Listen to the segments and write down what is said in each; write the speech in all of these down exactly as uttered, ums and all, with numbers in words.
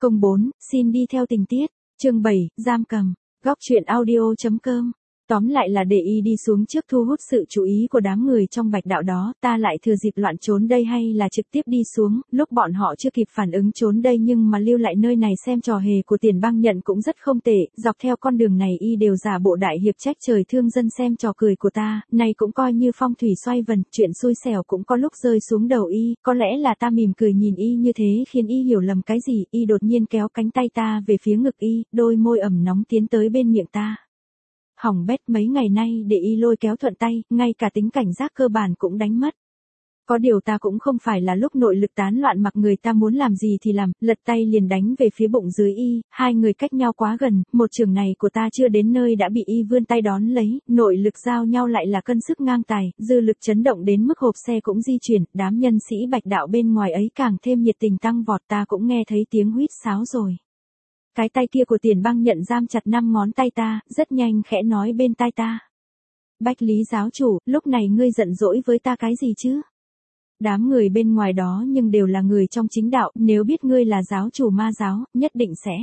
Công bốn, xin đi theo tình tiết. Chương bảy, giam cầm. Góc truyện audio chấm com. Tóm lại là để y đi xuống trước thu hút sự chú ý của đám người trong bạch đạo đó, ta lại thừa dịp loạn trốn đây hay là trực tiếp đi xuống, lúc bọn họ chưa kịp phản ứng trốn đây nhưng mà lưu lại nơi này xem trò hề của Tiền Bang Nhận cũng rất không tệ, dọc theo con đường này y đều giả bộ đại hiệp trách trời thương dân xem trò cười của ta, này cũng coi như phong thủy xoay vần, chuyện xui xẻo cũng có lúc rơi xuống đầu y, có lẽ là ta mỉm cười nhìn y như thế khiến y hiểu lầm cái gì, y đột nhiên kéo cánh tay ta về phía ngực y, đôi môi ẩm nóng tiến tới bên miệng ta. Hỏng bét, mấy ngày nay để y lôi kéo thuận tay, ngay cả tính cảnh giác cơ bản cũng đánh mất. Có điều ta cũng không phải là lúc nội lực tán loạn mặc người ta muốn làm gì thì làm, lật tay liền đánh về phía bụng dưới y, hai người cách nhau quá gần, một trường này của ta chưa đến nơi đã bị y vươn tay đón lấy, nội lực giao nhau lại là cân sức ngang tài, dư lực chấn động đến mức hộp xe cũng di chuyển, đám nhân sĩ bạch đạo bên ngoài ấy càng thêm nhiệt tình tăng vọt, ta cũng nghe thấy tiếng huýt sáo rồi. Cái tay kia của Tiền Bang Nhận giam chặt năm ngón tay ta, rất nhanh khẽ nói bên tai ta. Bách Lý giáo chủ, lúc này ngươi giận dỗi với ta cái gì chứ? Đám người bên ngoài đó nhưng đều là người trong chính đạo, nếu biết ngươi là giáo chủ ma giáo, nhất định sẽ.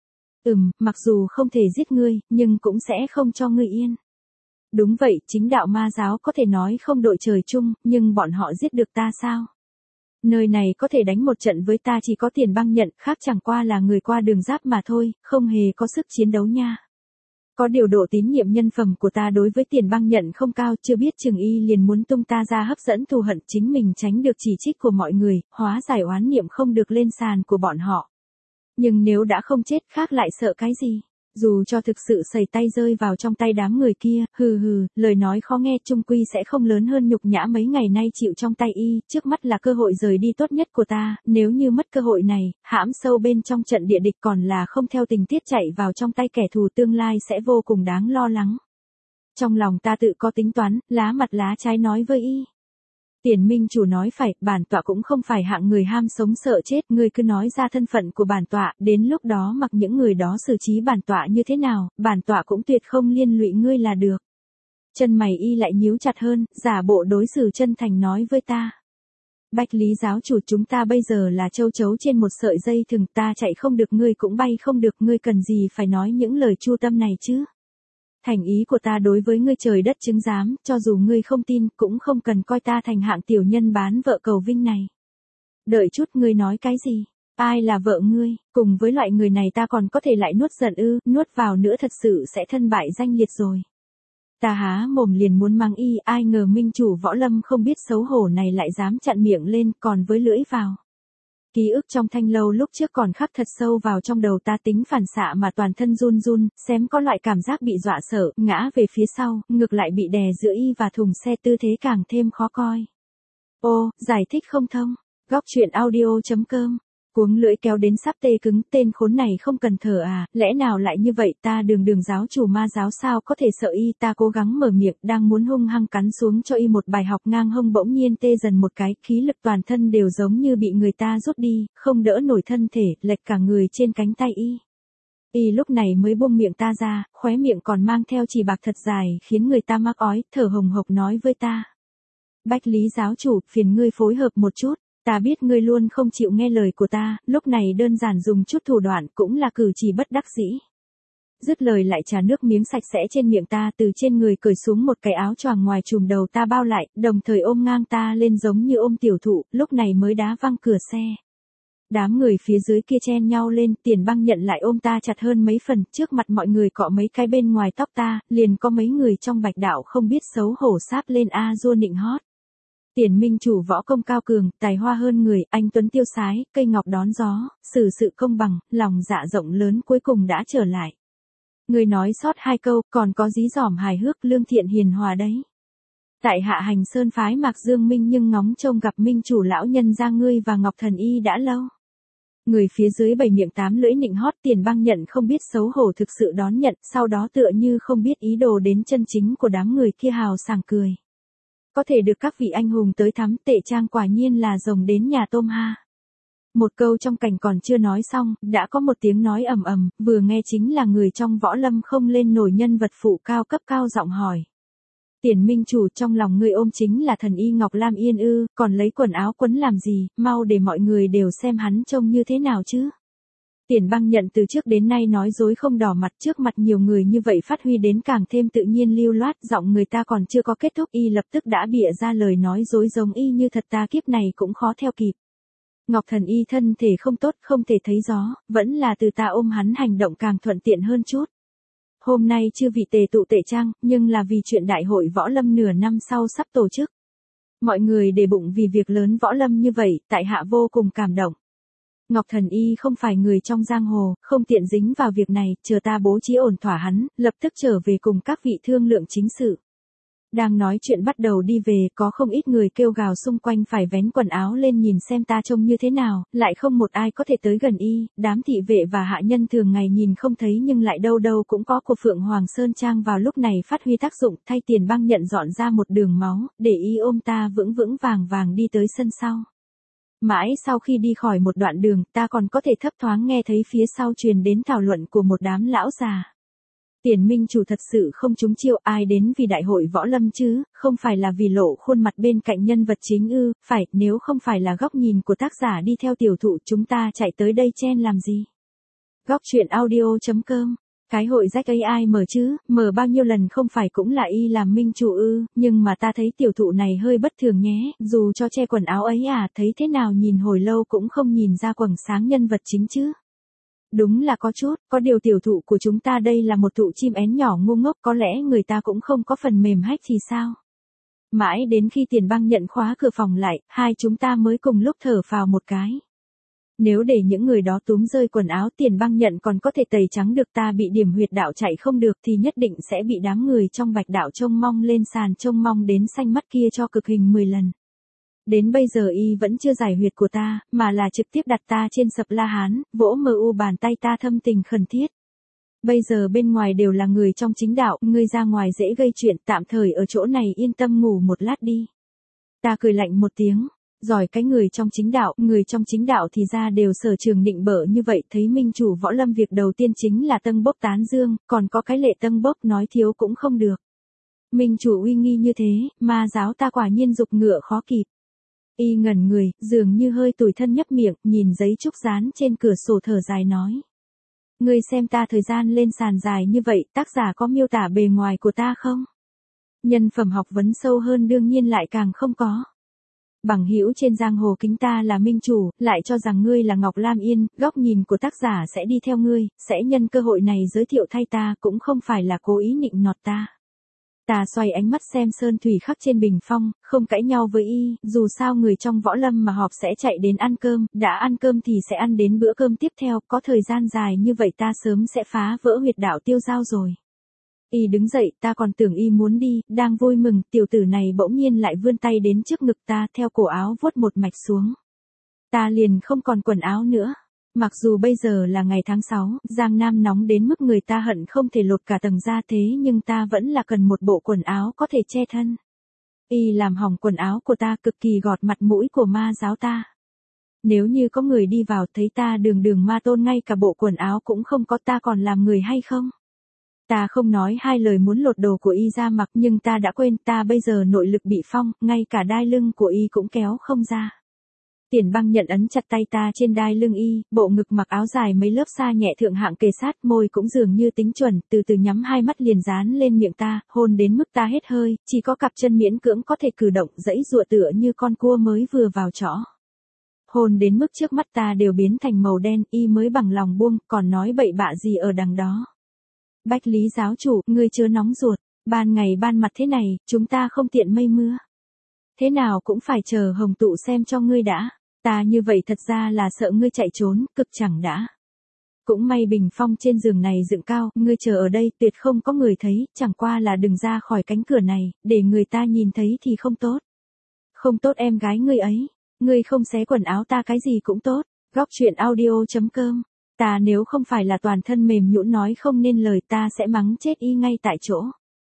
Ừm, mặc dù không thể giết ngươi, nhưng cũng sẽ không cho ngươi yên. Đúng vậy, chính đạo ma giáo có thể nói không đội trời chung, nhưng bọn họ giết được ta sao? Nơi này có thể đánh một trận với ta chỉ có Tiền Bang Nhận, khác chẳng qua là người qua đường giáp mà thôi, không hề có sức chiến đấu nha. Có điều độ tín nhiệm nhân phẩm của ta đối với Tiền Bang Nhận không cao, chưa biết chừng y liền muốn tung ta ra hấp dẫn thù hận, chính mình tránh được chỉ trích của mọi người, hóa giải oán niệm không được lên sàn của bọn họ. Nhưng nếu đã không chết khác lại sợ cái gì? Dù cho thực sự sẩy tay rơi vào trong tay đám người kia, hừ hừ, lời nói khó nghe chung quy sẽ không lớn hơn nhục nhã mấy ngày nay chịu trong tay y, trước mắt là cơ hội rời đi tốt nhất của ta, nếu như mất cơ hội này, hãm sâu bên trong trận địa địch còn là không theo tình tiết chạy vào trong tay kẻ thù tương lai sẽ vô cùng đáng lo lắng. Trong lòng ta tự có tính toán, lá mặt lá trái nói với y. Tiền minh chủ nói phải, bản tọa cũng không phải hạng người ham sống sợ chết, ngươi cứ nói ra thân phận của bản tọa, đến lúc đó mặc những người đó xử trí bản tọa như thế nào, bản tọa cũng tuyệt không liên lụy ngươi là được. Chân mày y lại nhíu chặt hơn, giả bộ đối xử chân thành nói với ta. Bách Lý giáo chủ, chúng ta bây giờ là châu chấu trên một sợi dây thừng, ta chạy không được ngươi cũng bay không được, ngươi cần gì phải nói những lời chu tâm này chứ? Thành ý của ta đối với ngươi trời đất chứng giám, cho dù ngươi không tin, cũng không cần coi ta thành hạng tiểu nhân bán vợ cầu vinh này. Đợi chút, ngươi nói cái gì? Ai là vợ ngươi? Cùng với loại người này ta còn có thể lại nuốt giận ư, nuốt vào nữa thật sự sẽ thân bại danh liệt rồi. Ta há mồm liền muốn mang y, ai ngờ minh chủ Võ Lâm không biết xấu hổ này lại dám chặn miệng lên, còn với lưỡi vào. Ký ức trong thanh lâu lúc trước còn khắc thật sâu vào trong đầu ta, tính phản xạ mà toàn thân run run, xém có loại cảm giác bị dọa sợ, ngã về phía sau, ngược lại bị đè giữa y và thùng xe, tư thế càng thêm khó coi. Ô, giải thích không thông. Góc truyện audio chấm com. Cuống lưỡi kéo đến sắp tê cứng, tên khốn này không cần thở à, lẽ nào lại như vậy, ta đường đường giáo chủ ma giáo sao có thể sợ y, ta cố gắng mở miệng, đang muốn hung hăng cắn xuống cho y một bài học ngang hông, bỗng nhiên tê dần một cái, khí lực toàn thân đều giống như bị người ta rút đi, không đỡ nổi thân thể, lệch cả người trên cánh tay y. Y lúc này mới buông miệng ta ra, khóe miệng còn mang theo chì bạc thật dài, khiến người ta mắc ói, thở hồng hộc nói với ta. Bách Lý giáo chủ, phiền ngươi phối hợp một chút. Ta biết ngươi luôn không chịu nghe lời của ta, lúc này đơn giản dùng chút thủ đoạn cũng là cử chỉ bất đắc dĩ. Dứt lời lại trà nước miếng sạch sẽ trên miệng ta, từ trên người cởi xuống một cái áo choàng ngoài trùm đầu ta bao lại, đồng thời ôm ngang ta lên giống như ôm tiểu thụ, lúc này mới đá văng cửa xe. Đám người phía dưới kia chen nhau lên, Tiền Bang Nhận lại ôm ta chặt hơn mấy phần, trước mặt mọi người cọ mấy cái bên ngoài tóc ta, liền có mấy người trong bạch đạo không biết xấu hổ sáp lên a dua nịnh hót. Tiền minh chủ võ công cao cường, tài hoa hơn người, anh tuấn tiêu sái, cây ngọc đón gió, xử sự công bằng, lòng dạ rộng lớn cuối cùng đã trở lại. Người nói sót hai câu, còn có dí dỏm hài hước, lương thiện hiền hòa đấy. Tại hạ hành sơn phái Mạc Dương Minh nhưng ngóng trông gặp minh chủ lão nhân gia ngươi và Ngọc Thần Y đã lâu. Người phía dưới bảy miệng tám lưỡi nịnh hót, Tiền Bang Nhận không biết xấu hổ thực sự đón nhận, sau đó tựa như không biết ý đồ đến chân chính của đám người kia hào sảng cười. Có thể được các vị anh hùng tới thắm, tệ trang quả nhiên là rồng đến nhà tôm ha. Một câu trong cảnh còn chưa nói xong, đã có một tiếng nói ầm ầm, vừa nghe chính là người trong võ lâm không lên nổi nhân vật phụ cao cấp cao giọng hỏi. Tiền minh chủ, trong lòng ngươi ôm chính là thần y Ngọc Lam Yên ư, còn lấy quần áo quấn làm gì, mau để mọi người đều xem hắn trông như thế nào chứ. Tiền Băng Nhận từ trước đến nay nói dối không đỏ mặt, trước mặt nhiều người như vậy phát huy đến càng thêm tự nhiên lưu loát, giọng người ta còn chưa có kết thúc y lập tức đã bịa ra lời nói dối giống y như thật, ta kiếp này cũng khó theo kịp. Ngọc Thần y thân thể không tốt, không thể thấy gió, vẫn là từ ta ôm hắn hành động càng thuận tiện hơn chút. Hôm nay chưa vị tề tụ tề trang, nhưng là vì chuyện đại hội võ lâm nửa năm sau sắp tổ chức. Mọi người để bụng vì việc lớn võ lâm như vậy, tại hạ vô cùng cảm động. Ngọc Thần y không phải người trong giang hồ, không tiện dính vào việc này, chờ ta bố trí ổn thỏa hắn, lập tức trở về cùng các vị thương lượng chính sự. Đang nói chuyện bắt đầu đi về, có không ít người kêu gào xung quanh phải vén quần áo lên nhìn xem ta trông như thế nào, lại không một ai có thể tới gần y, đám thị vệ và hạ nhân thường ngày nhìn không thấy nhưng lại đâu đâu cũng có của Phượng Hoàng Sơn Trang vào lúc này phát huy tác dụng, thay Tiền Băng Nhận dọn ra một đường máu, để y ôm ta vững vững vàng vàng đi tới sân sau. Mãi sau khi đi khỏi một đoạn đường, ta còn có thể thấp thoáng nghe thấy phía sau truyền đến thảo luận của một đám lão già. Tiền minh chủ thật sự không trúng chiêu, ai đến vì đại hội võ lâm chứ, không phải là vì lộ khuôn mặt bên cạnh nhân vật chính ư, phải, nếu không phải là góc nhìn của tác giả đi theo tiểu thụ chúng ta chạy tới đây chen làm gì. Góc truyện audio chấm com. Cái hội rách ấy ai mở chứ, mở bao nhiêu lần không phải cũng là y làm minh chủ ư, nhưng mà ta thấy tiểu thụ này hơi bất thường nhé, dù cho che quần áo ấy à, thấy thế nào nhìn hồi lâu cũng không nhìn ra quầng sáng nhân vật chính chứ. Đúng là có chút, có điều tiểu thụ của chúng ta đây là một thụ chim én nhỏ ngu ngốc, có lẽ người ta cũng không có phần mềm hách thì sao. Mãi đến khi Tiền Băng Nhận khóa cửa phòng lại, hai chúng ta mới cùng lúc thở phào một cái. Nếu để những người đó túm rơi quần áo Tiền Băng Nhận còn có thể tẩy trắng được ta bị điểm huyệt đạo chạy không được thì nhất định sẽ bị đám người trong bạch đạo trông mong lên sàn trông mong đến xanh mắt kia cho cực hình mười lần. Đến bây giờ y vẫn chưa giải huyệt của ta, mà là trực tiếp đặt ta trên sập la hán, vỗ mờ u bàn tay ta thâm tình khẩn thiết. Bây giờ bên ngoài đều là người trong chính đạo, ngươi ra ngoài dễ gây chuyện, tạm thời ở chỗ này yên tâm ngủ một lát đi. Ta cười lạnh một tiếng, giỏi cái người trong chính đạo, người trong chính đạo thì ra đều sở trường nịnh bợ như vậy, thấy minh chủ võ lâm việc đầu tiên chính là tâng bốc tán dương, còn có cái lệ tâng bốc nói thiếu cũng không được. Minh chủ uy nghi như thế, ma giáo ta quả nhiên dục ngựa khó kịp. Y ngẩn người, dường như hơi tủi thân nhấp miệng, nhìn giấy trúc dán trên cửa sổ thở dài nói. Ngươi xem ta thời gian lên sàn dài như vậy, tác giả có miêu tả bề ngoài của ta không? Nhân phẩm học vấn sâu hơn đương nhiên lại càng không có. Bằng hữu trên giang hồ kính ta là minh chủ, lại cho rằng ngươi là Ngọc Lam Yên, góc nhìn của tác giả sẽ đi theo ngươi, sẽ nhân cơ hội này giới thiệu thay ta, cũng không phải là cố ý nịnh nọt ta. Ta xoay ánh mắt xem sơn thủy khắc trên bình phong, không cãi nhau với y, dù sao người trong võ lâm mà họp sẽ chạy đến ăn cơm, đã ăn cơm thì sẽ ăn đến bữa cơm tiếp theo, có thời gian dài như vậy ta sớm sẽ phá vỡ huyệt đạo tiêu dao rồi. Y đứng dậy, ta còn tưởng y muốn đi, đang vui mừng, tiểu tử này bỗng nhiên lại vươn tay đến trước ngực ta, theo cổ áo vuốt một mạch xuống. Ta liền không còn quần áo nữa. Mặc dù bây giờ là ngày tháng sáu, Giang Nam nóng đến mức người ta hận không thể lột cả tầng da thế nhưng ta vẫn là cần một bộ quần áo có thể che thân. Y làm hỏng quần áo của ta cực kỳ gọt mặt mũi của ma giáo ta. Nếu như có người đi vào thấy ta đường đường ma tôn ngay cả bộ quần áo cũng không có ta còn làm người hay không? Ta không nói hai lời muốn lột đồ của y ra mặc nhưng ta đã quên ta bây giờ nội lực bị phong, ngay cả đai lưng của y cũng kéo không ra. Tiền Băng Nhận ấn chặt tay ta trên đai lưng y, bộ ngực mặc áo dài mấy lớp sa nhẹ thượng hạng kề sát, môi cũng dường như tính chuẩn, từ từ nhắm hai mắt liền dán lên miệng ta, hôn đến mức ta hết hơi, chỉ có cặp chân miễn cưỡng có thể cử động, dãy dụa tựa như con cua mới vừa vào chõ. Hôn đến mức trước mắt ta đều biến thành màu đen, y mới bằng lòng buông, còn nói bậy bạ gì ở đằng đó. Bách Lý giáo chủ, ngươi chớ nóng ruột, ban ngày ban mặt thế này, chúng ta không tiện mây mưa. Thế nào cũng phải chờ hồng tụ xem cho ngươi đã. Ta như vậy thật ra là sợ ngươi chạy trốn, cực chẳng đã. Cũng may bình phong trên giường này dựng cao, ngươi chờ ở đây tuyệt không có người thấy, chẳng qua là đừng ra khỏi cánh cửa này, để người ta nhìn thấy thì không tốt. Không tốt em gái ngươi ấy, ngươi không xé quần áo ta cái gì cũng tốt, góc truyện audio chấm com. Ta nếu không phải là toàn thân mềm nhũn nói không nên lời ta sẽ mắng chết y ngay tại chỗ.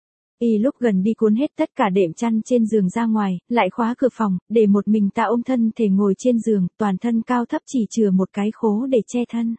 Y lúc gần đi cuốn hết tất cả đệm chăn trên giường ra ngoài, lại khóa cửa phòng, để một mình ta ôm thân thể ngồi trên giường, toàn thân cao thấp chỉ chừa một cái khố để che thân.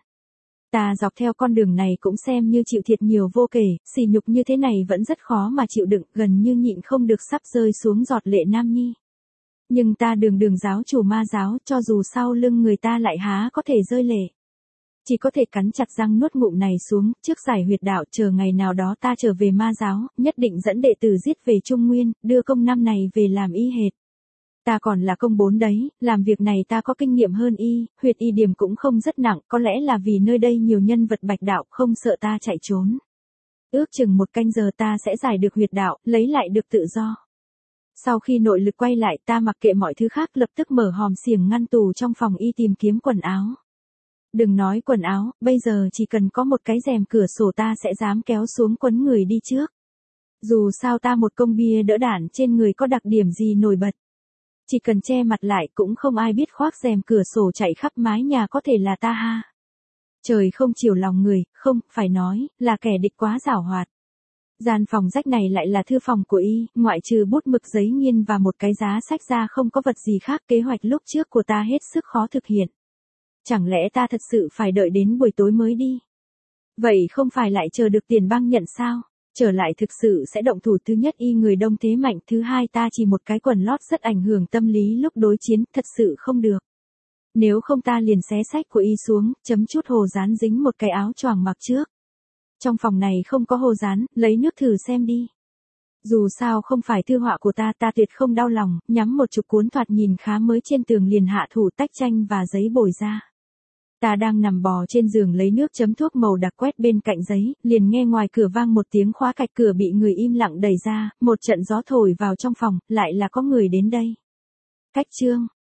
Ta dọc theo con đường này cũng xem như chịu thiệt nhiều vô kể, sỉ nhục như thế này vẫn rất khó mà chịu đựng, gần như nhịn không được sắp rơi xuống giọt lệ nam nhi. Nhưng ta đường đường giáo chủ ma giáo, cho dù sau lưng người ta lại há có thể rơi lệ. chỉ có thể cắn chặt răng nuốt ngụm này xuống, trước giải huyệt đạo, chờ ngày nào đó ta trở về ma giáo, nhất định dẫn đệ tử giết về Trung Nguyên, đưa công năm này về làm y hệt. Ta còn là công bốn đấy, làm việc này ta có kinh nghiệm hơn y, huyệt y điểm cũng không rất nặng, có lẽ là vì nơi đây nhiều nhân vật bạch đạo, không sợ ta chạy trốn. Ước chừng một canh giờ ta sẽ giải được huyệt đạo, lấy lại được tự do. Sau khi nội lực quay lại, ta mặc kệ mọi thứ khác, lập tức mở hòm xiềng ngăn tủ trong phòng y tìm kiếm quần áo. Đừng nói quần áo, bây giờ chỉ cần có một cái rèm cửa sổ ta sẽ dám kéo xuống quấn người đi trước. Dù sao ta một công bia đỡ đạn trên người có đặc điểm gì nổi bật. Chỉ cần che mặt lại cũng không ai biết khoác rèm cửa sổ chạy khắp mái nhà có thể là ta ha. Trời không chiều lòng người, không, phải nói, là kẻ địch quá giảo hoạt. Gian phòng rách này lại là thư phòng của y, ngoại trừ bút mực giấy nghiên và một cái giá sách ra không có vật gì khác, kế hoạch lúc trước của ta hết sức khó thực hiện. Chẳng lẽ ta thật sự phải đợi đến buổi tối mới đi? Vậy không phải lại chờ được tiền băng nhận sao? Trở lại thực sự sẽ động thủ, thứ nhất y người đông thế mạnh, thứ hai ta chỉ một cái quần lót rất ảnh hưởng tâm lý lúc đối chiến, thật sự không được. Nếu không ta liền xé sách của y xuống, chấm chút hồ dán dính một cái áo choàng mặc trước. Trong phòng này không có hồ dán, lấy nước thử xem đi. Dù sao không phải thư họa của ta, ta tuyệt không đau lòng, nhắm một chục cuốn thoạt nhìn khá mới trên tường liền hạ thủ tách tranh và giấy bồi ra. Ta đang nằm bò trên giường lấy nước chấm thuốc màu đặc quét bên cạnh giấy, liền nghe ngoài cửa vang một tiếng khóa cạch, cửa bị người im lặng đẩy ra, một trận gió thổi vào trong phòng, lại là có người đến đây. Cách chương